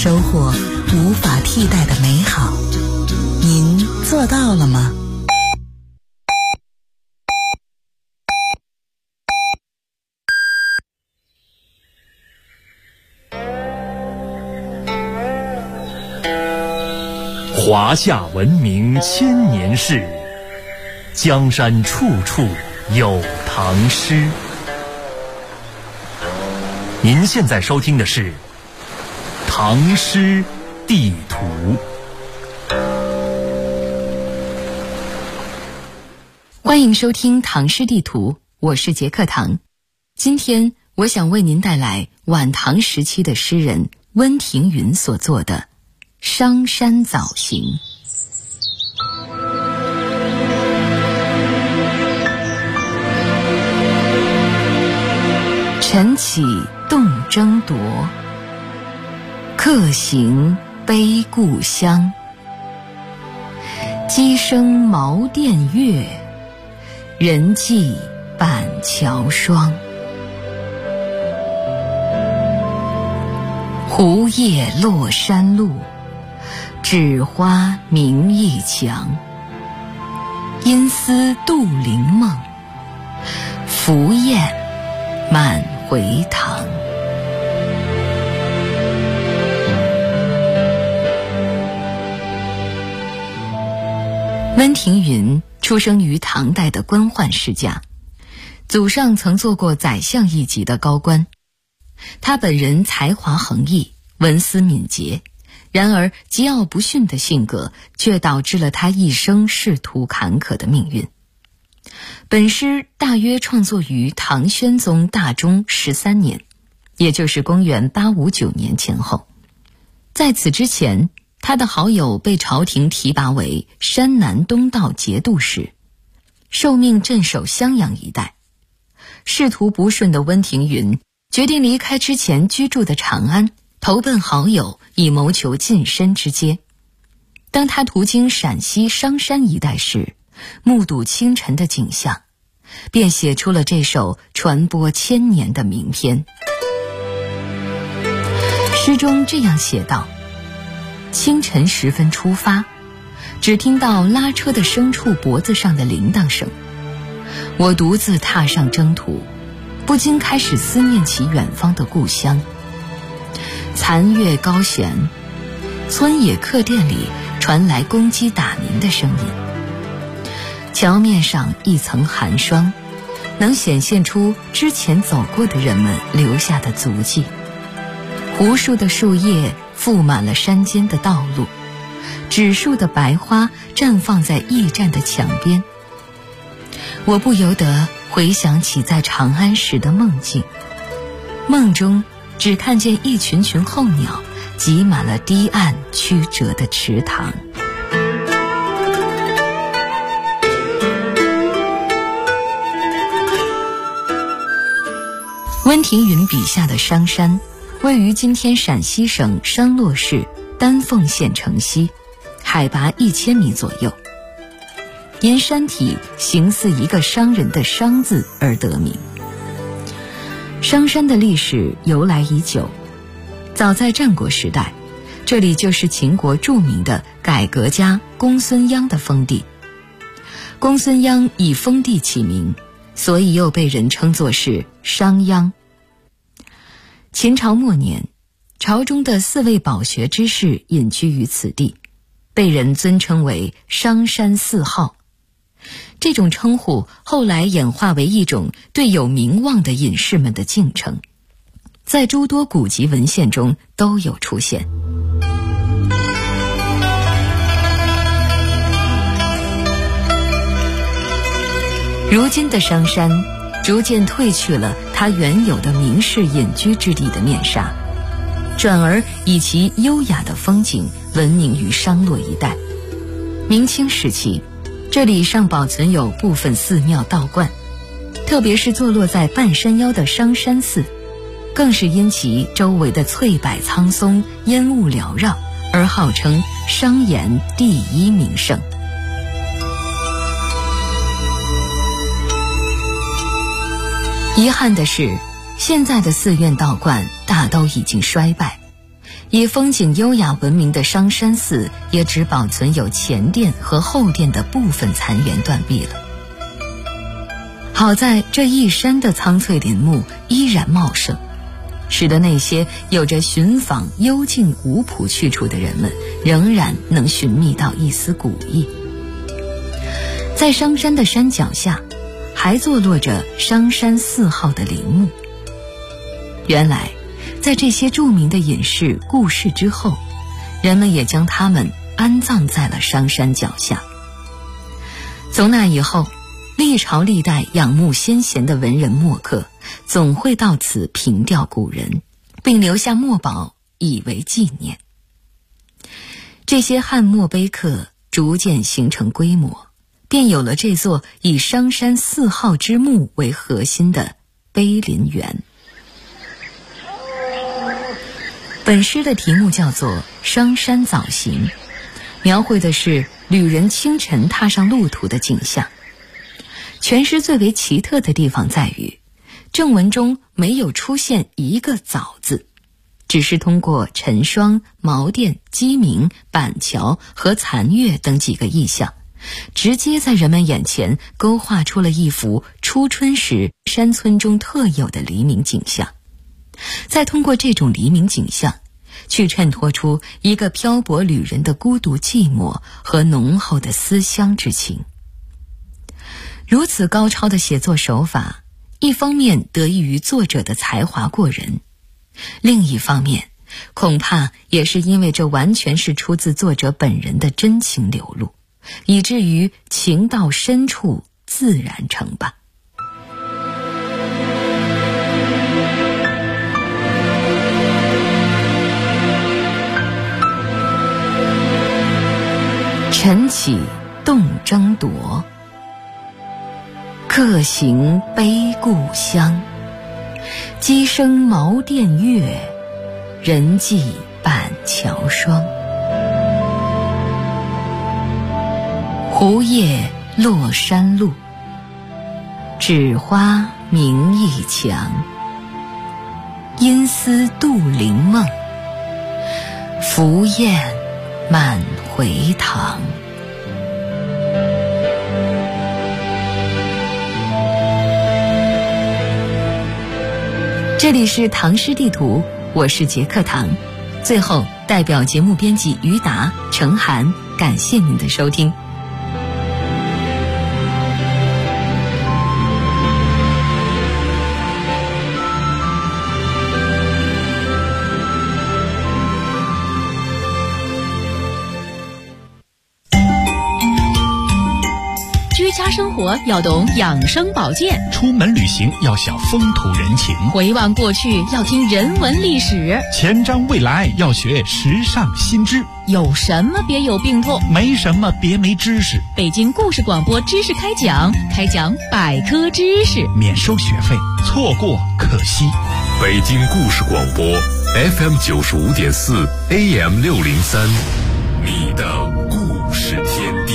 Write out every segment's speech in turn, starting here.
收获无法替代的美好。您做到了吗？ 华夏文明千年事，江山处处有唐诗。您现在收听的是《唐诗地图》。 欢迎收听《唐诗地图》，我是杰克唐。今天我想为您带来晚唐时期的诗人温庭筠所作的《商山早行》。晨起动征铎，客行悲故乡。鸡声茅店月，人迹板桥霜。胡叶落山路，枳花明驿墙。因思杜陵梦，凫雁满回塘。温庭筠出生于唐代的官宦世家，祖上曾做过宰相一级的高官。他本人才华横溢，文思敏捷，然而桀骜不驯的性格却导致了他一生仕途坎坷的命运。本诗大约创作于唐宣宗大中13年，也就是公元859年前后。在此之前，他的好友被朝廷提拔为山南东道节度使，受命镇守襄阳一带。仕途不顺的温庭筠决定离开之前居住的长安，投奔好友，以谋求晋升之阶。当他途经陕西商山一带时，目睹清晨的景象，便写出了这首传播千年的名篇。诗中这样写道：清晨时分出发，只听到拉车的牲畜脖子上的铃铛声。我独自踏上征途，不禁开始思念起远方的故乡。残月高悬，村野客店里传来公鸡打鸣的声音。桥面上一层寒霜，能显现出之前走过的人们留下的足迹。无数的树叶覆满了山间的道路，纸树的白花绽放在驿站的墙边。我不由得回想起在长安时的梦境，梦中只看见一群群候鸟挤满了堤岸曲折的池塘。温庭筠笔下的商山位于今天陕西省商洛市丹凤县城西，海拔1000米左右，因山体形似一个商人的商字而得名。商山的历史由来已久，早在战国时代，这里就是秦国著名的改革家公孙鞅的封地。公孙鞅以封地起名，所以又被人称作是商鞅。秦朝末年，朝中的4位饱学之士隐居于此地，被人尊称为商山4号。这种称呼后来演化为一种对有名望的隐士们的敬称，在诸多古籍文献中都有出现。如今的商山逐渐褪去了它原有的名士隐居之地的面纱，转而以其优雅的风景闻名于商洛一带。明清时期，这里尚保存有部分寺庙道观，特别是坐落在半山腰的商山寺，更是因其周围的翠柏苍松、烟雾缭绕而号称商岩第1名胜。遗憾的是，现在的寺院道观大都已经衰败， 以风景优雅闻名的商山寺也只保存有前殿和后殿的部分残垣断壁了。好在这一山的苍翠林木依然茂盛，使得那些有着寻访幽静古朴去处的人们仍然能寻觅到一丝古意。在商山的山脚下还坐落着商山4号的陵墓。原来在这些著名的隐士故世之后，人们也将他们安葬在了商山脚下。从那以后，历朝历代仰慕先贤的文人墨客总会到此凭吊古人，并留下墨宝以为纪念。这些汉墨碑刻逐渐形成规模，便有了这座以商山4号之墓为核心的碑林园。本诗的题目叫做《商山早行》，描绘的是旅人清晨踏上路途的景象。全诗最为奇特的地方在于，正文中没有出现一个早字，只是通过晨霜、茅店、鸡鸣、板桥和残月等几个意象，直接在人们眼前勾画出了一幅初春时山村中特有的黎明景象。再通过这种黎明景象，去衬托出一个漂泊旅人的孤独寂寞和浓厚的思乡之情。如此高超的写作手法，一方面得益于作者的才华过人，另一方面恐怕也是因为这完全是出自作者本人的真情流露，以至于情到深处自然成吧。晨起动征铎，客行悲故乡。鸡声茅店月，人迹板桥霜。胡叶落山路，枳花明驿墙。因思杜陵梦，浮雁满回塘。这里是唐诗地图，我是杰克唐。最后，代表节目编辑于达、程涵，感谢您的收听。 居家生活要懂养生保健， 出门旅行要晓风土人情， 回望过去要听人文历史， 前瞻未来要学时尚新知。 有什么别有病痛， 没什么别没知识。 北京故事广播知识开讲百科知识， 免收学费，错过可惜。 北京故事广播 FM 95.4 AM 603，你的故事天地。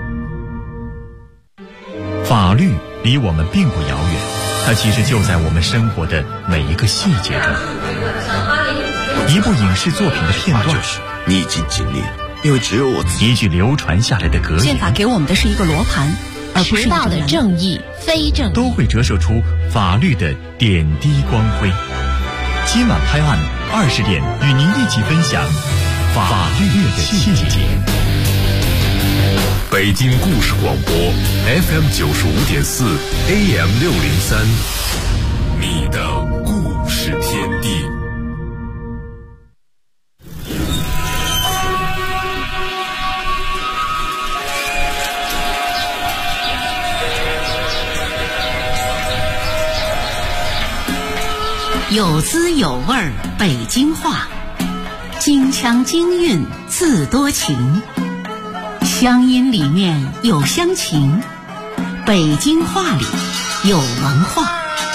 法律离我们并不遥远，它其实就在我们生活的每一个细节中。一部影视作品的片段， 逆境经历，因为只有我自己。 一句流传下来的格言， 宪法给我们的是一个罗盘，而不是迟到的正义、非正义， 都会折射出法律的点滴光辉。今晚拍案20点，与您一起分享法律的细节。 北京故事广播 FM 95.4 AM 603，你的故事天地。 有滋有味儿北京话，京腔京韵自多情，乡音里面有乡情，北京话里有文化。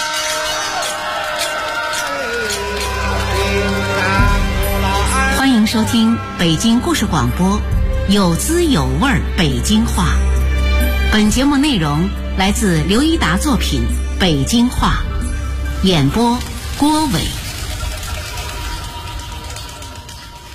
欢迎收听北京故事广播有滋有味儿北京话。本节目内容来自刘一达作品《北京话》，演播郭伟。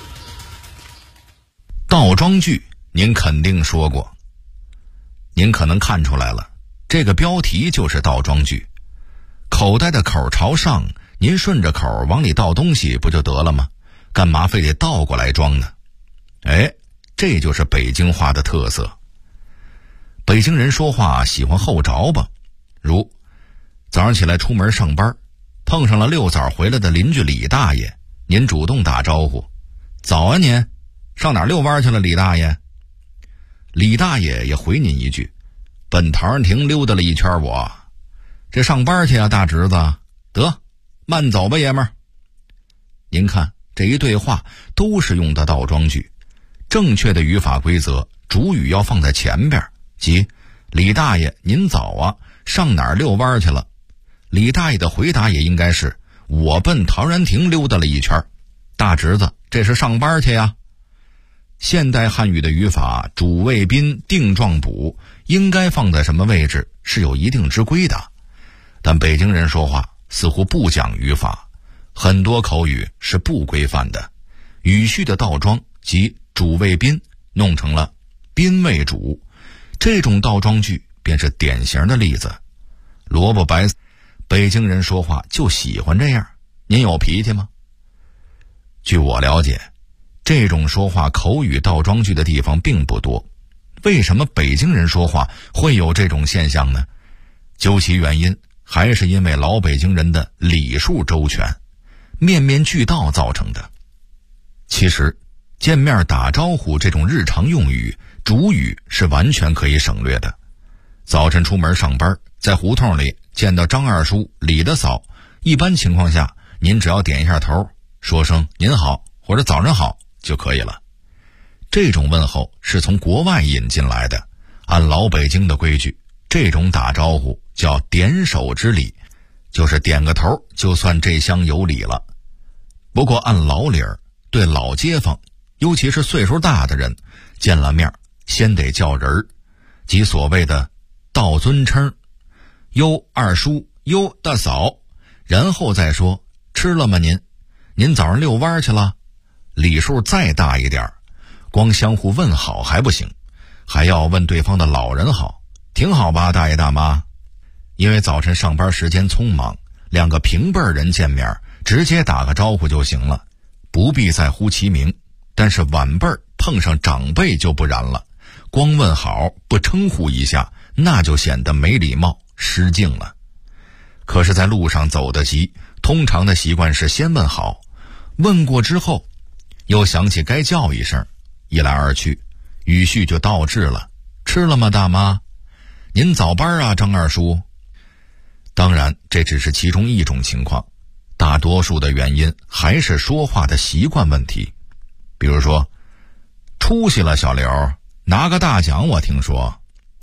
倒装句您肯定说过，您可能看出来了，这个标题就是倒装句。口袋的口朝上，您顺着口往里倒东西不就得了吗？干嘛非得倒过来装呢？这就是北京话的特色。北京人说话喜欢后着吧，如早上起来出门上班，碰上了溜早回来的邻居李大爷，您主动打招呼，早啊您，上哪儿遛弯去了李大爷？李大爷也回您一句，奔陶然亭溜达了一圈我，这上班去啊大侄子，得慢走吧爷们儿。您看这一对话都是用的倒装句，正确的语法规则，主语要放在前边，即李大爷您早啊，上哪儿遛弯去了？李大爷的回答也应该是我奔陶然亭溜达了一圈，大侄子这是上班去呀。现代汉语的语法主谓宾定状补应该放在什么位置是有一定之规的，但北京人说话似乎不讲语法，很多口语是不规范的，语序的倒装即主谓宾弄成了宾谓主，这种倒装句便是典型的例子。萝卜白菜，北京人说话就喜欢这样，您有脾气吗？据我了解，这种说话口语倒装句的地方并不多。为什么北京人说话会有这种现象呢？究其原因，还是因为老北京人的礼数周全，面面俱到造成的。其实见面打招呼这种日常用语，主语是完全可以省略的。早晨出门上班，在胡同里见到张二叔、李大嫂，一般情况下您只要点一下头，说声您好或者早上好就可以了。这种问候是从国外引进来的，按老北京的规矩，这种打招呼叫点手之礼，就是点个头就算这厢有礼了。不过按老理儿，对老街坊，尤其是岁数大的人，见了面先得叫人儿，即所谓的道尊称，哟二叔，哟大嫂，然后再说吃了吗您早上遛弯去了？礼数再大一点，光相互问好还不行，还要问对方的老人好，挺好吧大爷大妈？因为早晨上班时间匆忙，两个平辈人见面直接打个招呼就行了，不必再呼其名。但是晚辈碰上长辈就不然了，光问好不称呼一下，那就显得没礼貌失敬了。可是在路上走得急，通常的习惯是先问好，问过之后又想起该叫一声，一来二去语序就倒置了，吃了吗大妈？您早班啊张二叔？当然这只是其中一种情况，大多数的原因还是说话的习惯问题。比如说出息了小刘，拿个大奖我听说，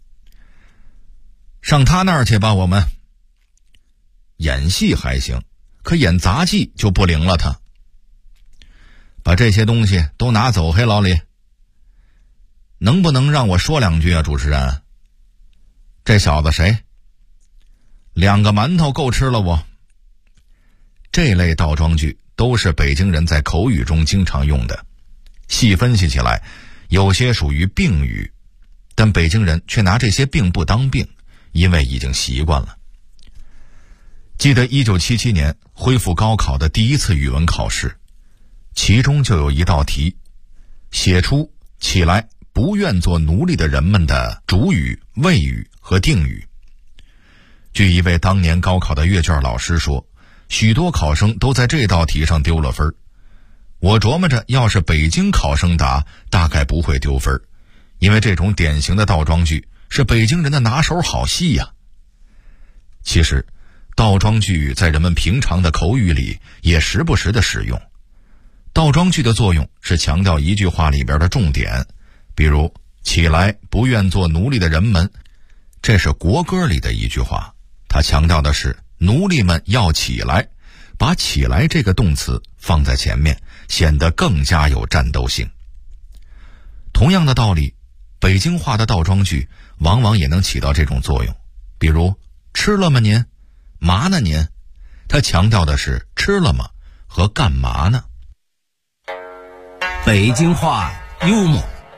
上他那儿去吧我们。演戏还行，可演杂技就不灵了他。把这些东西都拿走嘿老李。能不能让我说两句啊主持人？这小子谁？2个馒头够吃了我。这类倒装句都是北京人在口语中经常用的，细分析起来有些属于病语，但北京人却拿这些病不当病，因为已经习惯了。记得1977年恢复高考的第一次语文考试，其中就有一道题，写出起来不愿做奴隶的人们的主语、谓语和定语。据一位当年高考的阅卷老师说，许多考生都在这道题上丢了分。我琢磨着要是北京考生答，大概不会丢分，因为这种典型的倒装句是北京人的拿手好戏呀。其实倒装句在人们平常的口语里也时不时的使用。倒装句的作用是强调一句话里边的重点，比如起来不愿做奴隶的人们，这是国歌里的一句话，它强调的是奴隶们要起来，把起来这个动词放在前面，显得更加有战斗性。同样的道理，北京话的倒装句往往也能起到这种作用，比如吃了吗您？嘛呢您？它强调的是吃了吗和干嘛呢？ 北京话幽默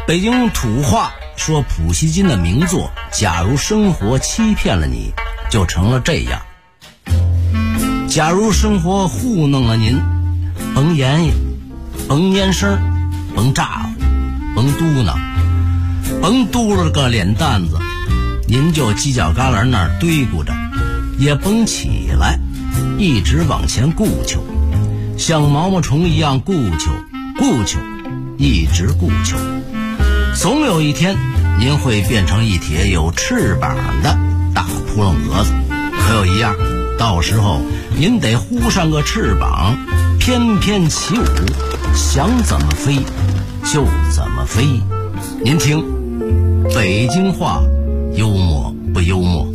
北京土话说普希金的名作假如生活欺骗了你，就成了这样。假如生活糊弄了您，甭言语，甭蔫声，甭咋呼，甭嘟囔，甭嘟噜个脸蛋子，您就犄角旮旯那儿堆咕着，也甭起来，一直往前顾求，像毛毛虫一样顾求，一直顾求。总有一天您会变成一帖有翅膀的大扑棱蛾子，可有一样，到时候您得呼上个翅膀，翩翩起舞，想怎么飞就怎么飞。您听，北京话幽默不幽默？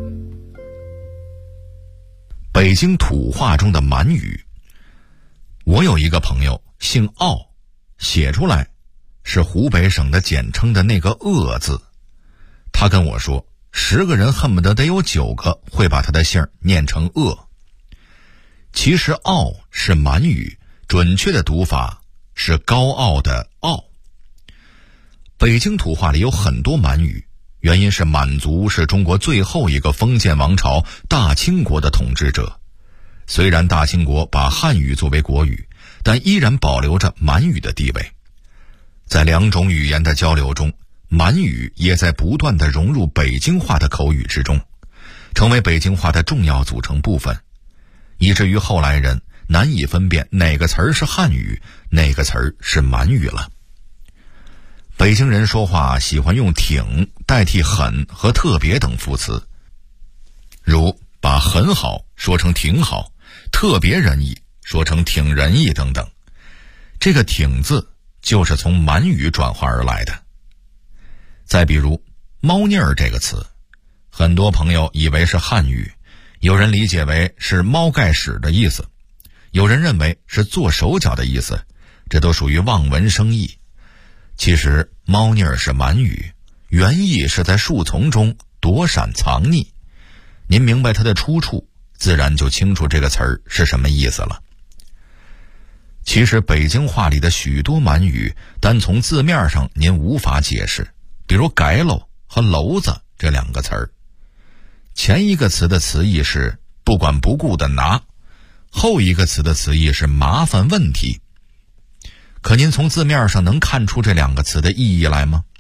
北京土话中的满语。我有一个朋友姓奥，写出来是湖北省的简称的那个鄂字。他跟我说，10个人恨不得有9个会把他的姓念成鄂。其实傲是满语，准确的读法是高傲的傲。北京土话里有很多满语，原因是满族是中国最后一个封建王朝大清国的统治者。虽然大清国把汉语作为国语，但依然保留着满语的地位。在2种语言的交流中，满语也在不断地融入北京话的口语之中，成为北京话的重要组成部分，以至于后来人难以分辨哪个词儿是汉语，哪个词儿是满语了。北京人说话喜欢用挺代替很和特别等副词，如把很好说成挺好，特别仁义说成挺仁义等等。这个挺字就是从满语转化而来的。再比如猫腻儿这个词，很多朋友以为是汉语，有人理解为是猫盖屎的意思，有人认为是做手脚的意思，这都属于望文生义。其实猫腻儿是满语，原意是在树丛中躲闪藏匿。您明白它的出处，自然就清楚这个词儿是什么意思了。其实北京话里的许多满语，单从字面上您无法解释，比如改喽和篓子这2个词儿。前一个词的词义是不管不顾的拿，后一个词的词义是麻烦问题。可您从字面上能看出这2个词的意义来吗？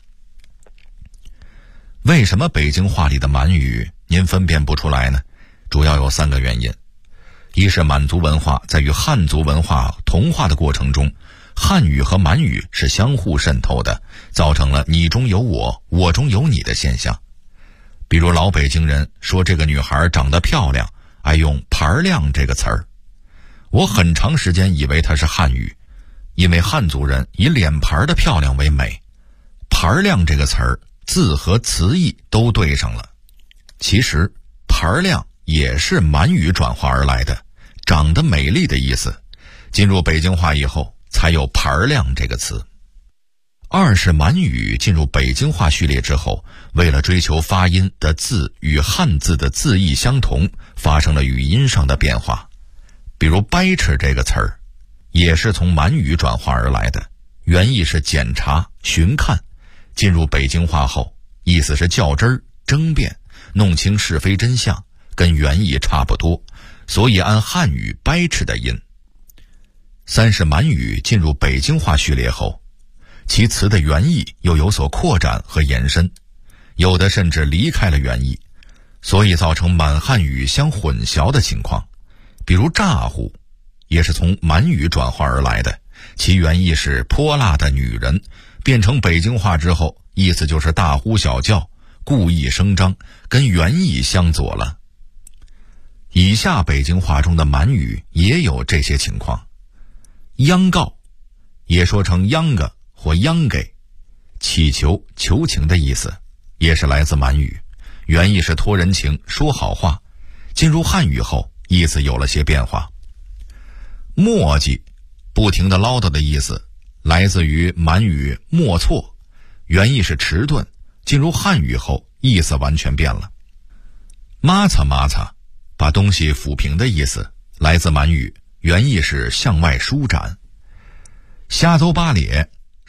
为什么北京话里的满语您分辨不出来呢？主要有3个原因。一是满族文化在与汉族文化同化的过程中，汉语和满语是相互渗透的，造成了你中有我，我中有你的现象。比如老北京人说这个女孩长得漂亮，爱用盘亮这个词儿。我很长时间以为它是汉语，因为汉族人以脸盘的漂亮为美。盘亮这个词儿字和词义都对上了。其实盘亮也是满语转化而来的，长得美丽的意思，进入北京话以后才有盘亮这个词。二是满语进入北京话序列之后，为了追求发音的字与汉字的字义相同，发生了语音上的变化。比如掰扯这个词儿也是从满语转化而来的，原意是检查寻看，进入北京话后意思是较真儿争辩，弄清是非真相，跟原意差不多，所以按汉语掰扯的音。三是满语进入北京话序列后，其词的原意又有所扩展和延伸，有的甚至离开了原意，所以造成满汉语相混淆的情况。比如咋呼也是从满语转化而来的，其原意是泼辣的女人，变成北京话之后意思就是大呼小叫，故意声张，跟原意相左了。以下北京话中的满语也有这些情况。央告也说成央个或央给，祈求求情的意思，也是来自满语，原意是托人情说好话，进入汉语后意思有了些变化。磨叽不停地唠叨的意思，来自于满语莫错，原意是迟钝，进入汉语后意思完全变了。抹擦抹擦把东西抚平的意思，来自满语，原意是向外舒展。瞎诌八咧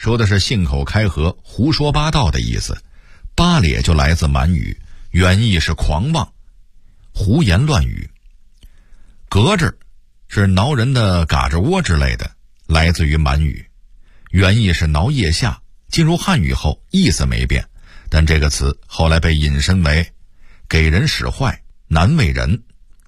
说的是信口开河、胡说八道的意思。八咧就来自满语，原意是狂妄、胡言乱语。咯吱是挠人的嘎吱窝之类的，来自于满语，原意是挠腋下。进入汉语后意思没变，但这个词后来被引申为给人使坏、难为人。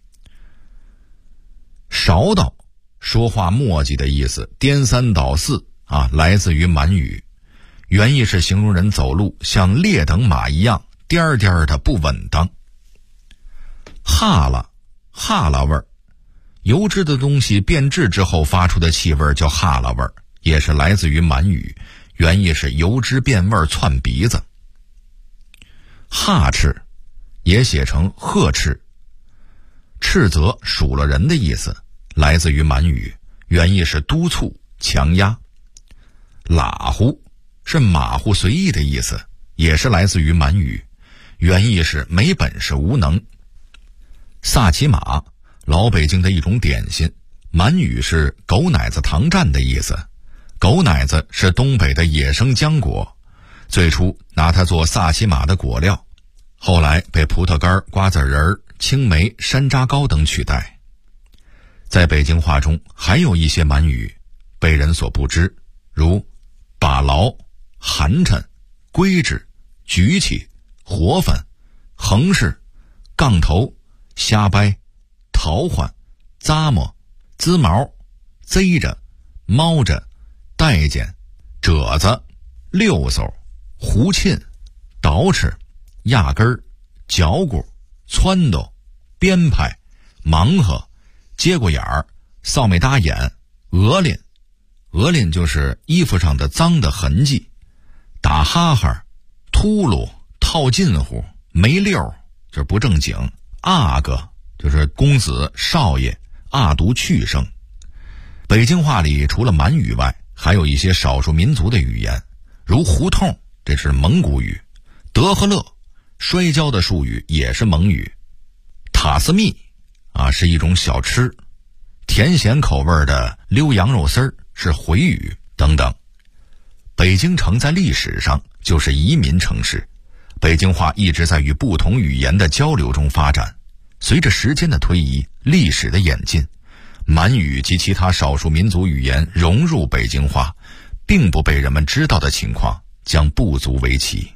勺叨说话磨叽的意思，颠三倒四来自于满语，原意是形容人走路像劣等马一样颠颠的不稳当。哈喇味儿，油脂的东西变质之后发出的气味叫哈喇味儿，也是来自于满语，原意是油脂变味窜鼻子。哈斥也写成呵斥，斥责数了人的意思，来自于满语，原意是督促强压。拉呼是马虎随意的意思，也是来自于满语，原意是没本事无能。萨其马老北京的一种点心，满语是狗奶子糖蘸的意思。狗奶子是东北的野生浆果，最初拿它做萨其马的果料，后来被葡萄干、瓜子仁、青梅、山楂糕等取代。在北京话中还有一些满语被人所不知，如把牢、寒碜、规制、举起、活泛、横式、杠头、瞎掰、淘换、咂摸、滋毛、贼着、猫着、待见、褶子、溜嗖、胡沁、捯饬、压根儿、嚼骨、撺掇、编排、忙活、接过眼儿、扫眉搭眼、鹅脸。鹅脸就是衣服上的脏的痕迹。打哈哈、秃噜、套近乎、没溜就是不正经。阿哥就是公子、少爷，阿读去声。北京话里除了满语外，还有一些少数民族的语言，如胡同，这是蒙古语；德和乐，摔跤的术语也是蒙语；塔斯密是一种小吃；甜咸口味的溜羊肉丝儿是回语等等。北京城在历史上就是移民城市，北京话一直在与不同语言的交流中发展。随着时间的推移，历史的演进，满语及其他少数民族语言融入北京话，并不被人们知道的情况将不足为奇。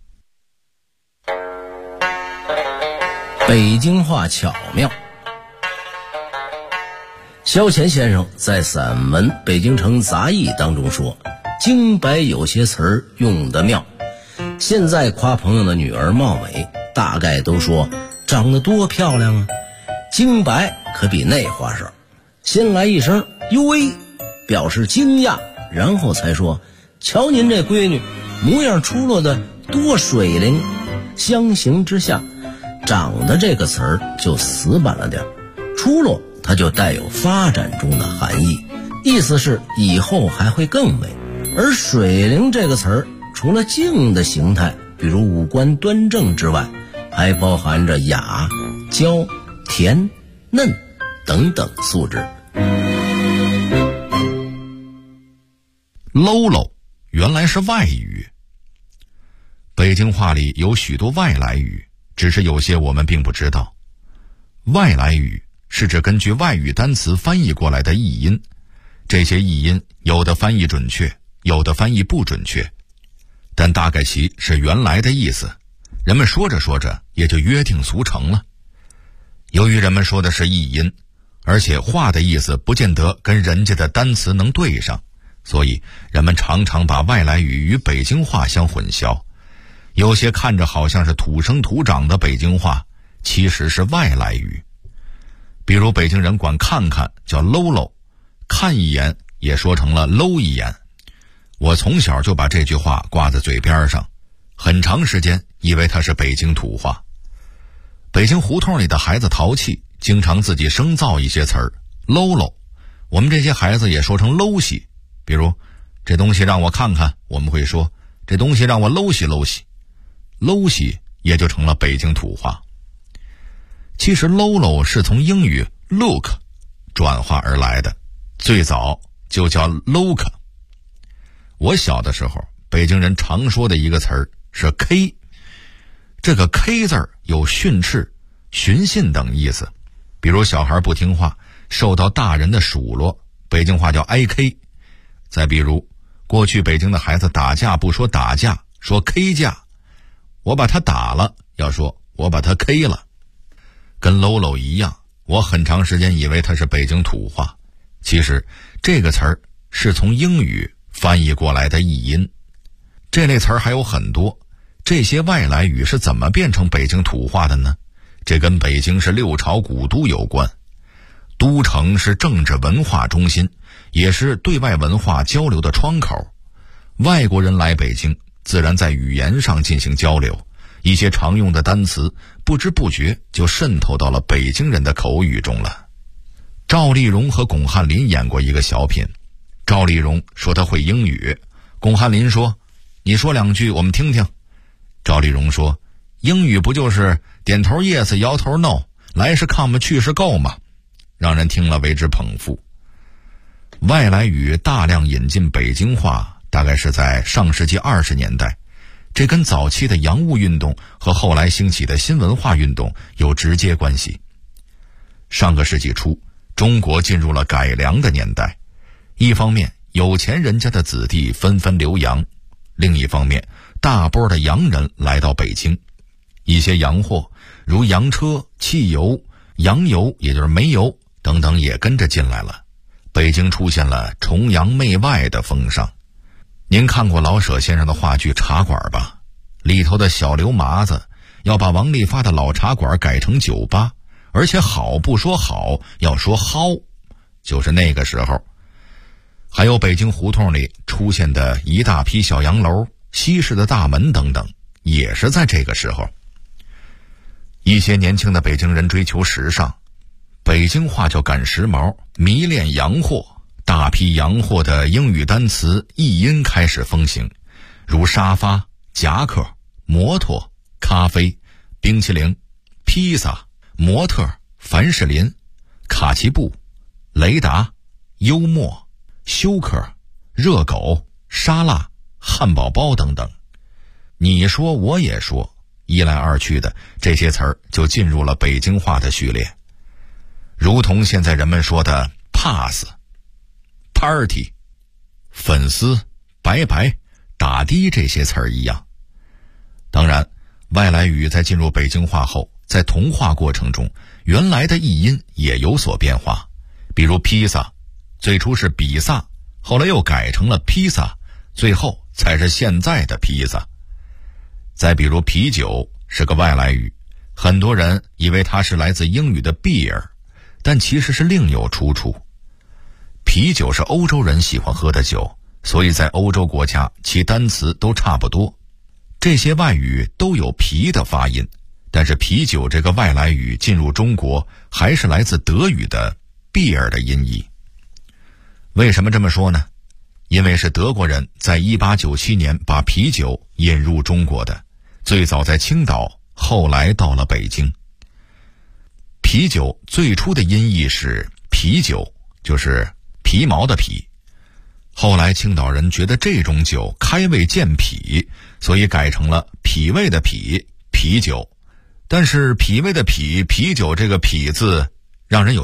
北京话巧妙。萧乾先生在散文《北京城杂艺》当中说，京白有些词儿用得妙。现在夸朋友的女儿貌美，大概都说长得多漂亮啊。京白可比那话少，先来一声哟喂，表示惊讶，然后才说瞧您这闺女模样出落的多水灵。相形之下，长得这个词儿就死板了点，出落它就带有发展中的含义，意思是以后还会更美。而水灵这个词儿除了静的形态，比如五官端正之外，还包含着雅、娇、甜、嫩等等素质。 喽喽原来是外语。北京话里有许多外来语，只是有些我们并不知道。外来语是指根据外语单词翻译过来的译音，这些译音有的翻译准确，有的翻译不准确，但大概其是原来的意思，人们说着说着也就约定俗成了。由于人们说的是译音，而且话的意思不见得跟人家的单词能对上，所以人们常常把外来语与北京话相混淆。有些看着好像是土生土长的北京话，其实是外来语。比如北京人管看看叫搂搂，看一眼也说成了搂一眼。我从小就把这句话挂在嘴边上，很长时间以为它是北京土话。北京胡同里的孩子淘气，经常自己生造一些词儿，搂搂，我们这些孩子也说成搂西。比如这东西让我看看，我们会说这东西让我搂西搂西，搂西也就成了北京土话。其实搂搂是从英语 look 转化而来的，最早就叫 look。 我小的时候，北京人常说的一个词儿是 K， 这个 K 字儿有训斥、寻衅等意思。比如小孩不听话，受到大人的数落，北京话叫挨 K。再比如过去北京的孩子打架不说打架，说 K 架，我把他打了，要说我把他 K 了。跟喽喽一样，我很长时间以为它是北京土话，其实这个词儿是从英语翻译过来的译音。这类词儿还有很多，这些外来语是怎么变成北京土话的呢？这跟北京是六朝古都有关。都城是政治文化中心，也是对外文化交流的窗口。外国人来北京，自然在语言上进行交流，一些常用的单词不知不觉就渗透到了北京人的口语中了。赵丽蓉和巩汉林演过一个小品，赵丽蓉说她会英语，巩汉林说你说两句我们听听。赵丽蓉说英语不就是点头 yes 摇头 no， 来是 come 去是 go 吗？让人听了为之捧腹。外来语大量引进北京话，大概是在上世纪20年代，这跟早期的洋务运动和后来兴起的新文化运动有直接关系。上个世纪初，中国进入了改良的年代，一方面有钱人家的子弟纷纷留洋，另一方面大波的洋人来到北京，一些洋货如洋车、汽油、洋油也就是煤油等等也跟着进来了，北京出现了崇洋媚外的风尚。您看过老舍先生的话剧《茶馆》吧？里头的小刘麻子要把王利发的老茶馆改成酒吧，而且好不说好，要说蒿，就是那个时候。还有北京胡同里出现的一大批小洋楼、西式的大门等等，也是在这个时候。一些年轻的北京人追求时尚，北京话叫赶时髦，迷恋洋货，大批洋货的英语单词译音开始风行，如沙发、夹克、摩托、咖啡、冰淇淋、披萨、模特、凡士林、卡其布、雷达、幽默、休克、热狗、沙拉、汉堡包等等。你说我也说，一来二去的，这些词儿就进入了北京话的序列，如同现在人们说的 pass、party、粉丝、拜拜、打的这些词儿一样。当然，外来语在进入北京话后，在同化过程中，原来的译音也有所变化。比如披萨，最初是比萨，后来又改成了披萨，最后才是现在的披萨。再比如啤酒是个外来语，很多人以为它是来自英语的 beer， 但其实是另有出处。啤酒是欧洲人喜欢喝的酒，所以在欧洲国家其单词都差不多。这些外语都有啤的发音，但是啤酒这个外来语进入中国还是来自德语的 beer 的音译。为什么这么说呢？因为是德国人在1897年把啤酒引入中国的，最早在青岛，后来到了北京。啤酒最初的音译是啤酒，就是皮毛的皮。后来青岛人觉得这种酒开胃健脾，所以改成了脾胃的脾，啤酒。但是脾胃的脾，啤酒这个脾字让人有